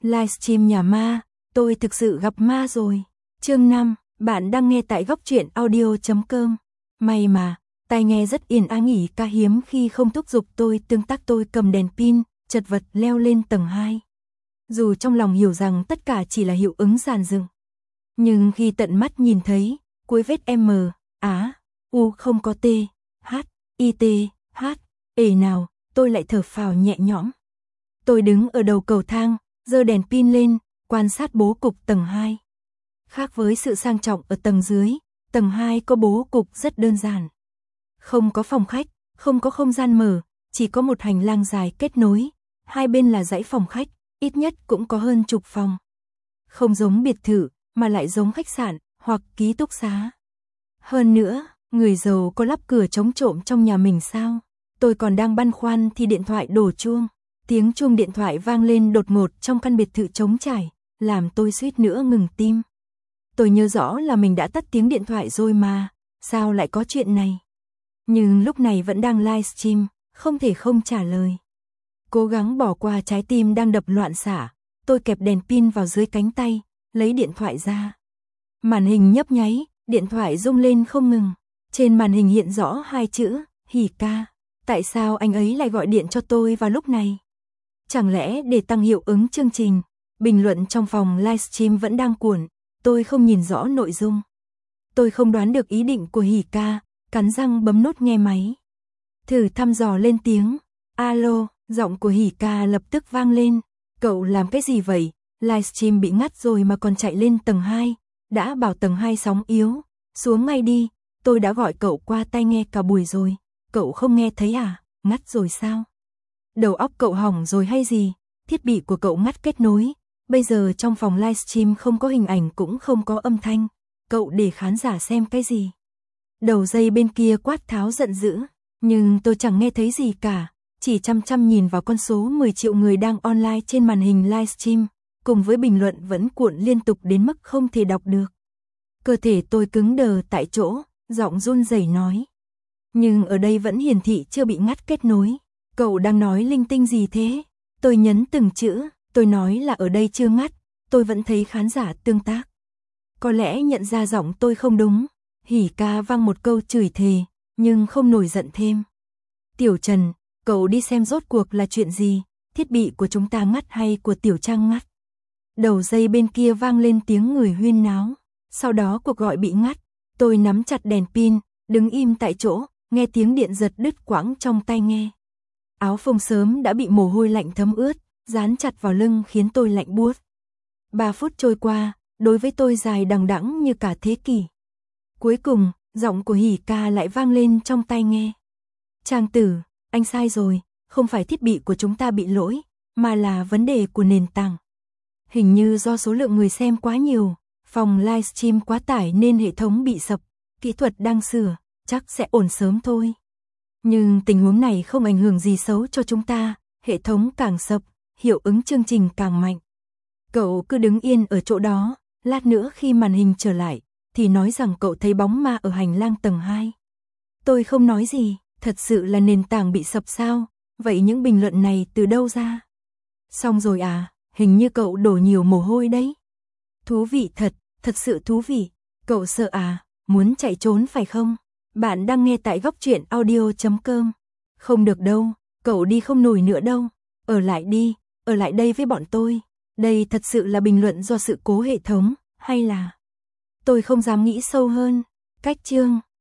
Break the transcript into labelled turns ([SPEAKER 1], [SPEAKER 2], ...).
[SPEAKER 1] Livestream nhà ma, tôi thực sự gặp ma rồi. Chương 5, bạn đang nghe tại góc truyện audio.com. May mà, tai nghe rất yên ắng nghỉ ca hiếm khi không thúc giục tôi tương tác. Tôi cầm đèn pin, chật vật leo lên tầng 2. Dù trong lòng hiểu rằng tất cả chỉ là hiệu ứng dàn dựng. Nhưng khi tận mắt nhìn thấy, cuối vết M, Á, U không có T, H, I T, H, E nào, tôi lại thở phào nhẹ nhõm. Tôi đứng ở đầu cầu thang, giơ đèn pin lên, quan sát bố cục tầng 2. Khác với sự sang trọng ở tầng dưới, tầng 2 có bố cục rất đơn giản. Không có phòng khách, không có không gian mở, chỉ có một hành lang dài kết nối, hai bên là dãy phòng khách, ít nhất cũng có hơn chục phòng. Không giống biệt thự, mà lại giống khách sạn hoặc ký túc xá. Hơn nữa, người giàu có lắp cửa chống trộm trong nhà mình sao? Tôi còn đang băn khoăn thì điện thoại đổ chuông. Tiếng chuông điện thoại vang lên đột ngột trong căn biệt thự trống trải, làm tôi suýt nữa ngừng tim. Tôi nhớ rõ là mình đã tắt tiếng điện thoại rồi mà, sao lại có chuyện này? Nhưng lúc này vẫn đang livestream, không thể không trả lời. Cố gắng bỏ qua trái tim đang đập loạn xạ, tôi kẹp đèn pin vào dưới cánh tay, lấy điện thoại ra. Màn hình nhấp nháy, điện thoại rung lên không ngừng. Trên màn hình hiện rõ hai chữ, Hỉ ca. Tại sao anh ấy lại gọi điện cho tôi vào lúc này? Chẳng lẽ để tăng hiệu ứng chương trình? Bình luận trong phòng livestream vẫn đang cuộn, tôi không nhìn rõ nội dung. Tôi không đoán được ý định của Hỉ ca, cắn răng bấm nút nghe máy. Thử thăm dò lên tiếng, alo, giọng của Hỉ ca lập tức vang lên. Cậu làm cái gì vậy? Livestream bị ngắt rồi mà còn chạy lên tầng 2, đã bảo tầng 2 sóng yếu, xuống ngay đi, tôi đã gọi cậu qua tai nghe cả buổi rồi, cậu không nghe thấy à, ngắt rồi sao? Đầu óc cậu hỏng rồi hay gì? Thiết bị của cậu ngắt kết nối, bây giờ trong phòng livestream không có hình ảnh cũng không có âm thanh, cậu để khán giả xem cái gì? Đầu dây bên kia quát tháo giận dữ, nhưng tôi chẳng nghe thấy gì cả, chỉ chăm chăm nhìn vào con số 10 triệu người đang online trên màn hình livestream, cùng với bình luận vẫn cuộn liên tục đến mức không thể đọc được. Cơ thể tôi cứng đờ tại chỗ, giọng run rẩy nói. Nhưng ở đây vẫn hiển thị chưa bị ngắt kết nối. Cậu đang nói linh tinh gì thế? Tôi nhấn từng chữ, tôi nói là ở đây chưa ngắt, tôi vẫn thấy khán giả tương tác. Có lẽ nhận ra giọng tôi không đúng, Hỉ ca vang một câu chửi thề, nhưng không nổi giận thêm. Tiểu Trần, cậu đi xem rốt cuộc là chuyện gì, thiết bị của chúng ta ngắt hay của Tiểu Trang ngắt? Đầu dây bên kia vang lên tiếng người huyên náo, sau đó cuộc gọi bị ngắt, tôi nắm chặt đèn pin, đứng im tại chỗ, nghe tiếng điện giật đứt quãng trong tai nghe. Áo phông sớm đã bị mồ hôi lạnh thấm ướt, dán chặt vào lưng khiến tôi lạnh buốt. 3 phút trôi qua, đối với tôi dài đằng đẵng như cả thế kỷ. Cuối cùng, giọng của Hỉ ca lại vang lên trong tai nghe. Trang tử, anh sai rồi, không phải thiết bị của chúng ta bị lỗi, mà là vấn đề của nền tảng. Hình như do số lượng người xem quá nhiều, phòng livestream quá tải nên hệ thống bị sập, kỹ thuật đang sửa, chắc sẽ ổn sớm thôi. Nhưng tình huống này không ảnh hưởng gì xấu cho chúng ta, hệ thống càng sập, hiệu ứng chương trình càng mạnh. Cậu cứ đứng yên ở chỗ đó, lát nữa khi màn hình trở lại, thì nói rằng cậu thấy bóng ma ở hành lang tầng 2. Tôi không nói gì, thật sự là nền tảng bị sập sao, vậy những bình luận này từ đâu ra? Xong rồi à, hình như cậu đổ nhiều mồ hôi đấy. Thú vị thật, thật sự thú vị, cậu sợ à, muốn chạy trốn phải không? Bạn đang nghe tại góc truyện audio.com. Không được đâu, cậu đi không nổi nữa đâu, ở lại đi, ở lại đây với bọn tôi. Đây thật sự là bình luận do sự cố hệ thống, hay là... Tôi không dám nghĩ sâu hơn. Cách chương